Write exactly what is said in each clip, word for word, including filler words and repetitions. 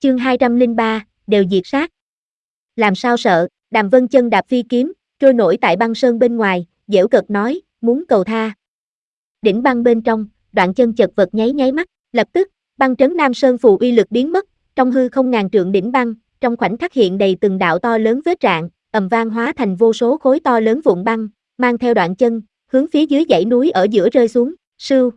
Chương hai trăm lẻ ba, đều diệt sát. Làm sao sợ, Đàm Vân chân đạp phi kiếm, trôi nổi tại băng sơn bên ngoài, giễu cợt nói, muốn cầu tha. Đỉnh băng bên trong, Đoạn Chân chật vật nháy nháy mắt, lập tức, băng trấn Nam Sơn phù uy lực biến mất, trong hư không ngàn trượng đỉnh băng, trong khoảnh khắc hiện đầy từng đạo to lớn vết rạn, ầm vang hóa thành vô số khối to lớn vụn băng, mang theo Đoạn Chân, hướng phía dưới dãy núi ở giữa rơi xuống, sưu.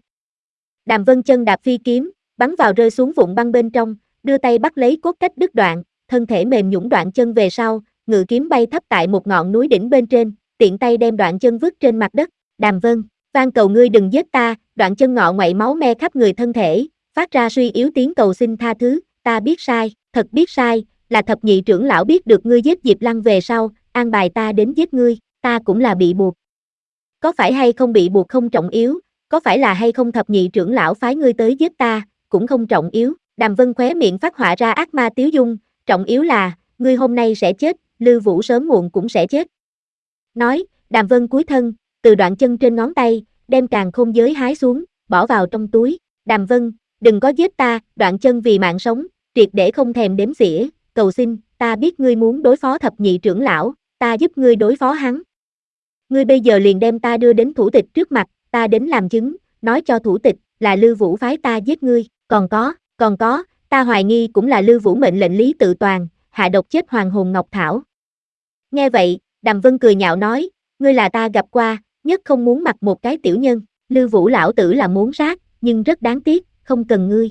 Đàm Vân chân đạp phi kiếm, bắn vào rơi xuống vụn băng bên trong, đưa tay bắt lấy cốt cách đứt đoạn, thân thể mềm nhũn Đoạn Chân về sau, ngự kiếm bay thấp tại một ngọn núi đỉnh bên trên, tiện tay đem Đoạn Chân vứt trên mặt đất. Đàm Vân, van cầu ngươi đừng giết ta. Đoạn Chân ngọ ngoại máu me khắp người thân thể, phát ra suy yếu tiếng cầu xin tha thứ, ta biết sai, thật biết sai, là thập nhị trưởng lão biết được ngươi giết Diệp Lăng về sau, an bài ta đến giết ngươi, ta cũng là bị buộc. Có phải hay không bị buộc không trọng yếu, có phải là hay không thập nhị trưởng lão phái ngươi tới giết ta, cũng không trọng yếu. Đàm Vân khóe miệng phát họa ra ác ma tiếu dung, trọng yếu là, ngươi hôm nay sẽ chết, Lư Vũ sớm muộn cũng sẽ chết. Nói, Đàm Vân cúi thân, từ Đoạn Chân trên ngón tay, đem càn khôn giới hái xuống, bỏ vào trong túi. Đàm Vân, đừng có giết ta. Đoạn Chân vì mạng sống, triệt để không thèm đếm xỉa, cầu xin, ta biết ngươi muốn đối phó thập nhị trưởng lão, ta giúp ngươi đối phó hắn. Ngươi bây giờ liền đem ta đưa đến thủ tịch trước mặt, ta đến làm chứng, nói cho thủ tịch, là Lư Vũ phái ta giết ngươi, còn có, còn có, ta hoài nghi cũng là Lư Vũ mệnh lệnh Lý Tự Toàn, hạ độc chết Hoàng Hồn Ngọc Thảo. Nghe vậy, Đàm Vân cười nhạo nói, ngươi là ta gặp qua, nhất không muốn mặc một cái tiểu nhân, Lư Vũ lão tử là muốn sát, nhưng rất đáng tiếc, không cần ngươi.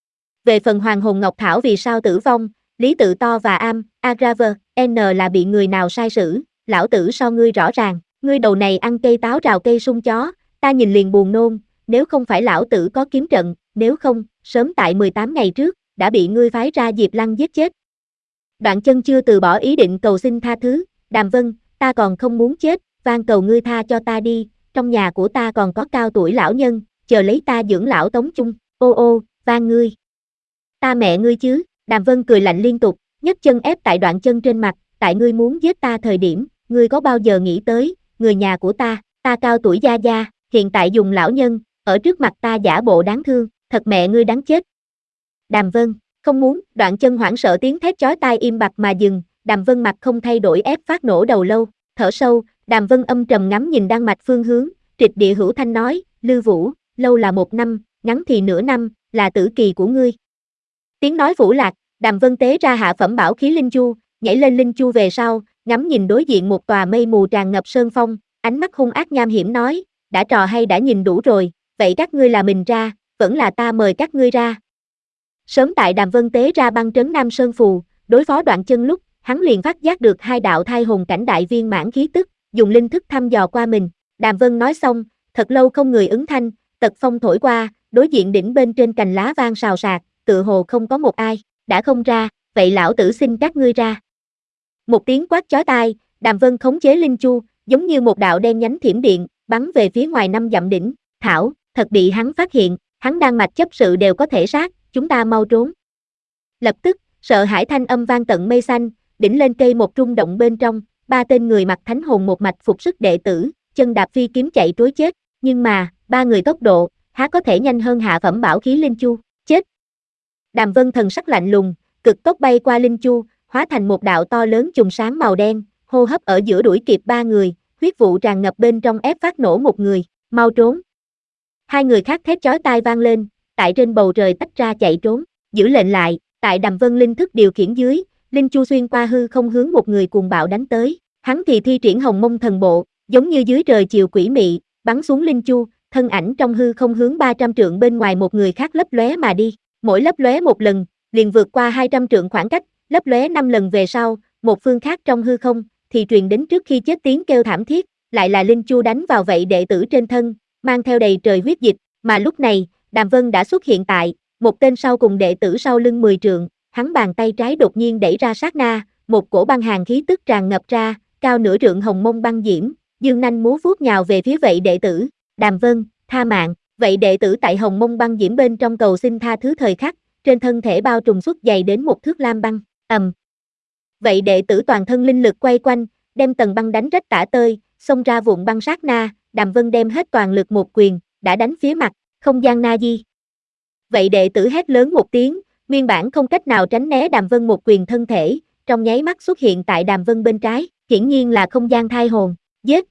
Về phần Hoàng Hồn Ngọc Thảo vì sao tử vong, Lý Tự To và Am, Agraver, N là bị người nào sai sử, lão tử so ngươi rõ ràng, ngươi đầu này ăn cây táo rào cây sung chó, ta nhìn liền buồn nôn, nếu không phải lão tử có kiếm trận, nếu không, sớm tại mười tám ngày trước, đã bị ngươi phái ra Diệp Lăng giết chết. Đoạn Chân chưa từ bỏ ý định cầu xin tha thứ, Đàm Vân, ta còn không muốn chết, van cầu ngươi tha cho ta đi, trong nhà của ta còn có cao tuổi lão nhân, chờ lấy ta dưỡng lão tống chung, ô ô, van ngươi. Ta mẹ ngươi chứ, Đàm Vân cười lạnh liên tục, nhấc chân ép tại Đoạn Chân trên mặt, tại ngươi muốn giết ta thời điểm, ngươi có bao giờ nghĩ tới, người nhà của ta, ta cao tuổi gia gia, hiện tại dùng lão nhân, ở trước mặt ta giả bộ đáng thương, thật mẹ ngươi đáng chết. Đàm Vân, không muốn. Đoạn Chân hoảng sợ tiếng thét chói tai im bặt mà dừng, Đàm Vân mặt không thay đổi ép phát nổ đầu lâu, thở sâu, Đàm Vân âm trầm ngắm nhìn đan mạch phương hướng, trịch địa hữu thanh nói, Lư Vũ, lâu là một năm, ngắn thì nửa năm, là tử kỳ của ngươi. Tiếng nói vũ lạc, Đàm Vân tế ra hạ phẩm bảo khí linh chu, nhảy lên linh chu về sau, ngắm nhìn đối diện một tòa mây mù tràn ngập sơn phong, ánh mắt hung ác nham hiểm nói, đã trò hay đã nhìn đủ rồi, vậy các ngươi là mình ra, vẫn là ta mời các ngươi ra. Sớm tại Đàm Vân tế ra băng trấn Nam Sơn phù, đối phó Đoạn Chân lúc, hắn liền phát giác được hai đạo thai hồn cảnh đại viên mãn khí tức, dùng linh thức thăm dò qua mình. Đàm Vân nói xong, thật lâu không người ứng thanh, tật phong thổi qua, đối diện đỉnh bên trên cành lá vang xào xạc, tựa hồ không có một ai, đã không ra, vậy lão tử xin các ngươi ra. Một tiếng quát chói tai, Đàm Vân khống chế linh chu, giống như một đạo đen nhánh thiểm điện, bắn về phía ngoài năm dặm đỉnh. Thảo, thật bị hắn phát hiện, hắn đang mạch chấp sự đều có thể sát, chúng ta mau trốn. Lập tức, sợ hãi thanh âm vang tận mây xanh, đỉnh lên cây một rung động bên trong, ba tên người mặc thánh hồn một mạch phục sức đệ tử, chân đạp phi kiếm chạy trối chết, nhưng mà, ba người tốc độ, há có thể nhanh hơn hạ phẩm bảo khí linh chu, chết. Đàm Vân thần sắc lạnh lùng, cực tốc bay qua linh chu, hóa thành một đạo to lớn chùm sáng màu đen, hô hấp ở giữa đuổi kịp ba người, huyết vụ tràn ngập bên trong ép phát nổ một người, mau trốn. Hai người khác thét chói tai vang lên, tại trên bầu trời tách ra chạy trốn, giữ lệnh lại, tại Đàm Vân linh thức điều khiển dưới, linh chu xuyên qua hư không hướng một người cuồng bạo đánh tới, hắn thì thi triển hồng mông thần bộ, giống như dưới trời chiều quỷ mị, bắn xuống linh chu, thân ảnh trong hư không hướng ba trăm trượng bên ngoài một người khác lấp lóe mà đi, mỗi lấp lóe một lần, liền vượt qua hai trăm trượng khoảng cách, lấp lóe năm lần về sau, một phương khác trong hư không, thì truyền đến trước khi chết tiếng kêu thảm thiết, lại là linh chu đánh vào vậy đệ tử trên thân, mang theo đầy trời huyết dịch, mà lúc này, Đàm Vân đã xuất hiện tại, một tên sau cùng đệ tử sau lưng mười trượng, hắn bàn tay trái đột nhiên đẩy ra sát na, một cổ băng hàn khí tức tràn ngập ra, cao nửa trượng hồng mông băng diễm, dương nanh múa vuốt nhào về phía vậy đệ tử, Đàm Vân, tha mạng, vậy đệ tử tại hồng mông băng diễm bên trong cầu xin tha thứ thời khắc, trên thân thể bao trùm xuất dày đến một thước lam băng, ầm. Vậy đệ tử toàn thân linh lực quay quanh, đem tầng băng đánh rách tả tơi, xông ra vụn băng sát na, Đàm Vân đem hết toàn lực một quyền, đã đánh phía mặt, không gian na di. Vậy đệ tử hét lớn một tiếng, Nguyên bản không cách nào tránh né Đàm Vân một quyền thân thể, trong nháy mắt xuất hiện tại Đàm Vân bên trái, hiển nhiên là không gian thai hồn, giết.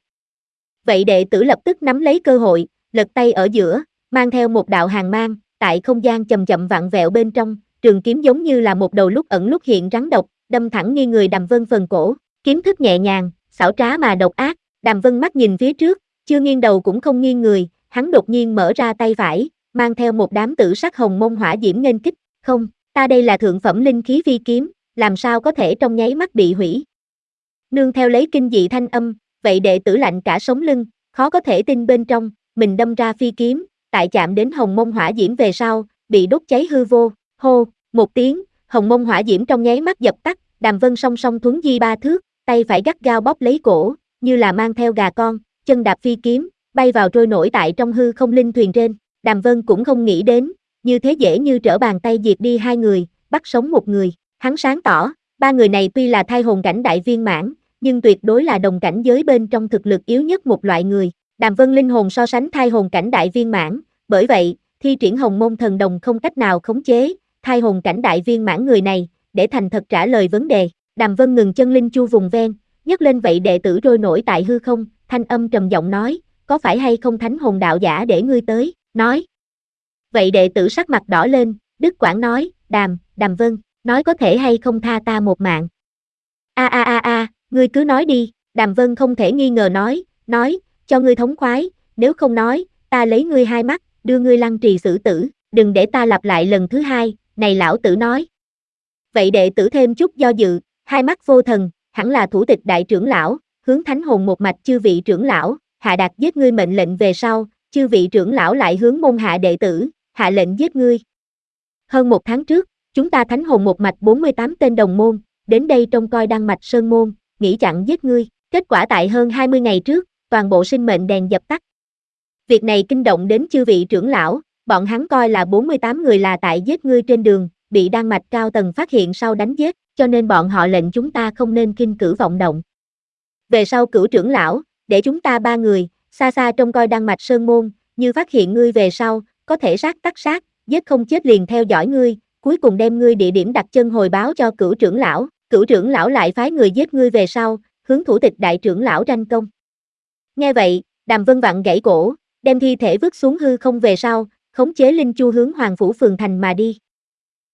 Vậy đệ tử lập tức nắm lấy cơ hội, lật tay ở giữa, mang theo một đạo hàn mang, tại không gian chậm chậm vặn vẹo bên trong, trường kiếm giống như là một đầu lúc ẩn lúc hiện rắn độc, đâm thẳng nghiêng người Đàm Vân phần cổ, kiếm thức nhẹ nhàng, xảo trá mà độc ác, Đàm Vân mắt nhìn phía trước, chưa nghiêng đầu cũng không nghiêng người, hắn đột nhiên mở ra tay phải, mang theo một đám tử sắc hồng mông hỏa diễm nghênh kích, không, ta đây là thượng phẩm linh khí phi kiếm, làm sao có thể trong nháy mắt bị hủy. Nương theo lấy kinh dị thanh âm, vậy đệ tử lạnh cả sống lưng, khó có thể tin bên trong, mình đâm ra phi kiếm, tại chạm đến hồng mông hỏa diễm về sau, bị đốt cháy hư vô, hô, một tiếng, hồng mông hỏa diễm trong nháy mắt dập tắt, Đàm Vân song song thuấn di ba thước, tay phải gắt gao bóp lấy cổ, như là mang theo gà con, chân đạp phi kiếm, bay vào trôi nổi tại trong hư không linh thuyền trên, Đàm Vân cũng không nghĩ đến, như thế dễ như trở bàn tay diệt đi hai người, bắt sống một người, hắn sáng tỏ, ba người này tuy là thai hồn cảnh đại viên mãn, nhưng tuyệt đối là đồng cảnh giới bên trong thực lực yếu nhất một loại người, Đàm Vân linh hồn so sánh thai hồn cảnh đại viên mãn, bởi vậy, thi triển hồng môn thần đồng không cách nào khống chế, thai hồn cảnh đại viên mãn người này, để thành thật trả lời vấn đề, Đàm Vân ngừng chân linh chu vùng ven, nhấc lên vậy đệ tử trôi nổi tại hư không, thanh âm trầm giọng nói, có phải hay không thánh hồn đạo giả để ngươi tới, nói. Vậy đệ tử sắc mặt đỏ lên, Đức Quảng nói, Đàm, Đàm Vân, nói có thể hay không tha ta một mạng. A a a a, ngươi cứ nói đi, Đàm Vân không thể nghi ngờ nói, nói, cho ngươi thống khoái, nếu không nói, ta lấy ngươi hai mắt, đưa ngươi lăng trì xử tử, đừng để ta lặp lại lần thứ hai, này lão tử nói. Vậy đệ tử thêm chút do dự, hai mắt vô thần, hẳn là thủ tịch đại trưởng lão, hướng thánh hồn một mạch chư vị trưởng lão, hạ đạt giết ngươi mệnh lệnh về sau, chư vị trưởng lão lại hướng môn hạ đệ tử, hạ lệnh giết ngươi. Hơn một tháng trước, chúng ta thánh hồn một mạch bốn mươi tám tên đồng môn, đến đây trông coi đăng mạch sơn môn, nghĩ chặn giết ngươi, kết quả tại hơn hai mươi ngày trước, toàn bộ sinh mệnh đèn dập tắt. Việc này kinh động đến chư vị trưởng lão, bọn hắn coi là bốn mươi tám người là tại giết ngươi trên đường, bị đan mạch cao tầng phát hiện sau đánh giết, cho nên bọn họ lệnh chúng ta không nên kinh cử vọng động. Về sau cửu trưởng lão, để chúng ta ba người, xa xa trông coi đan mạch sơn môn, như phát hiện ngươi về sau, có thể sát tắc sát, giết không chết liền theo dõi ngươi, cuối cùng đem ngươi địa điểm đặt chân hồi báo cho cửu trưởng lão, cửu trưởng lão lại phái người giết ngươi về sau, hướng thủ tịch đại trưởng lão tranh công. Nghe vậy, Đàm Vân vặn gãy cổ, đem thi thể vứt xuống hư không về sau, khống chế linh chu hướng Hoàng phủ phường thành mà đi.